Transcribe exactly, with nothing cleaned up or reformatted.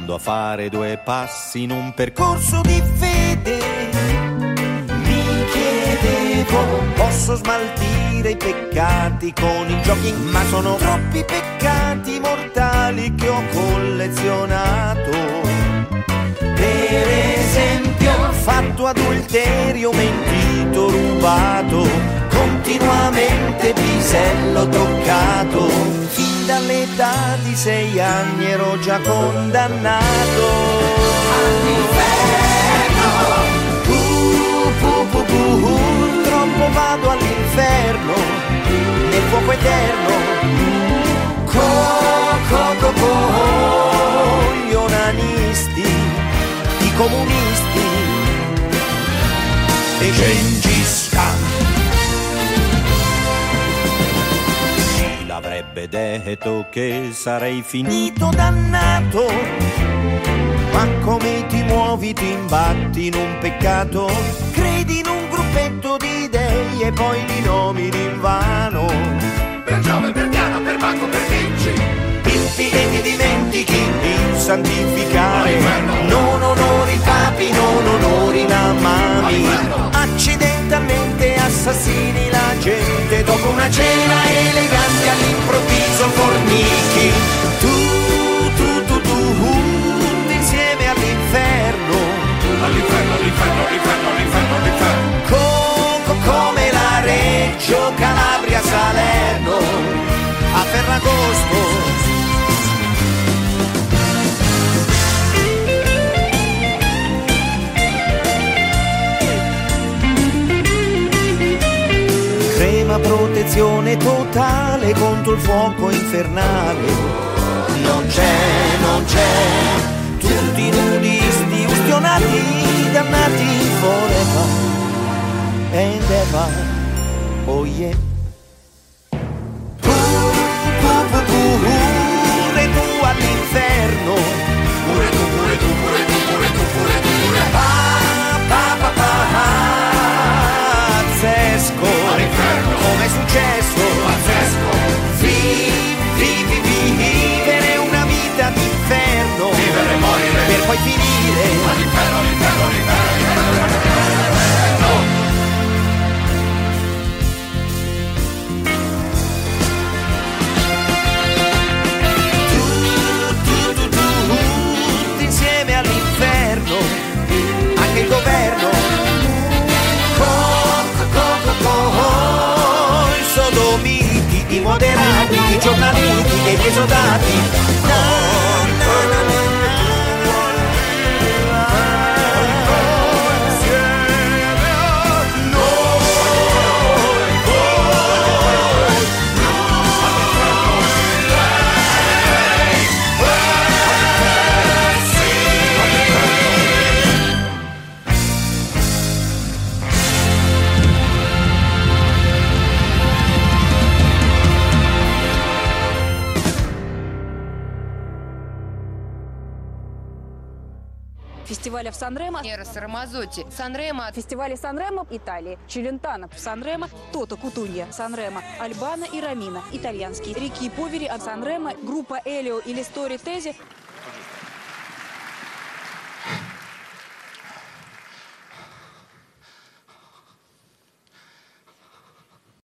provando a fare due passi in un percorso di fede. Mi chiedevo, posso smaltire i peccati con il jogging, ma sono troppi peccati mortali che ho collezionato. Per esempio, ho fatto adulterio, mentito, rubato, continuamente pisello toccato. Fin dall'età di sei anni ero già condannato all'inferno. Uh, uh, uh, uh, uh, troppo vado all'inferno, nel fuoco eterno. Co, co, co, co, gli onanisti, i comunisti e Gengis Khan. Chi l'avrebbe detto che sarei finito dannato? Ma come ti muovi, ti imbatti in un peccato, credi in un gruppetto di dei e poi li nomini invano. Per Giove, per Diana, per Bacco, per Vinci, Pippi e ti dimentichi di santificare. Non onori i papi, non onori la mami, accidentalmente assassini la gente dopo una cena elegante, all'improvviso fornichi. Tu, tu, tu, tu, tutti insieme all'inferno, all'inferno, all'inferno, all'inferno, all'inferno, all'inferno. Co, co, come la Reggio Calabria, Salerno, a Ferragosto. Crema protezione totale contro il fuoco infernale. Non c'è, non c'è, tutti nudisti, ustionati, dannati forever and ever, oh yeah. Pure tu all'inferno, pure tu, pure tu, pure tu, pure tu, pure tu, pure pa, pa, pa, pa, pazzesco, come è successo, pazzesco, vivi, vivi, vivere una vita d'inferno, vivere e morire, per poi finire all'inferno, all'inferno, all'inferno, all'inferno. Anche il governo, co, co, co, co, i sodomiti, i moderati, i giornalisti e gli esodati. Na, na, na, na, Фестиваля в Сан-Ремо, Эрос Рамазотти, Сан-Ремо, фестивале Сан-Ремо, Италии, Челентано, Сан-Ремо, Тото Кутунья, Сан-Ремо, Альбано и Рамина, итальянский, Рики и Повери от Сан-Ремо, группа Элио или Стори Тези.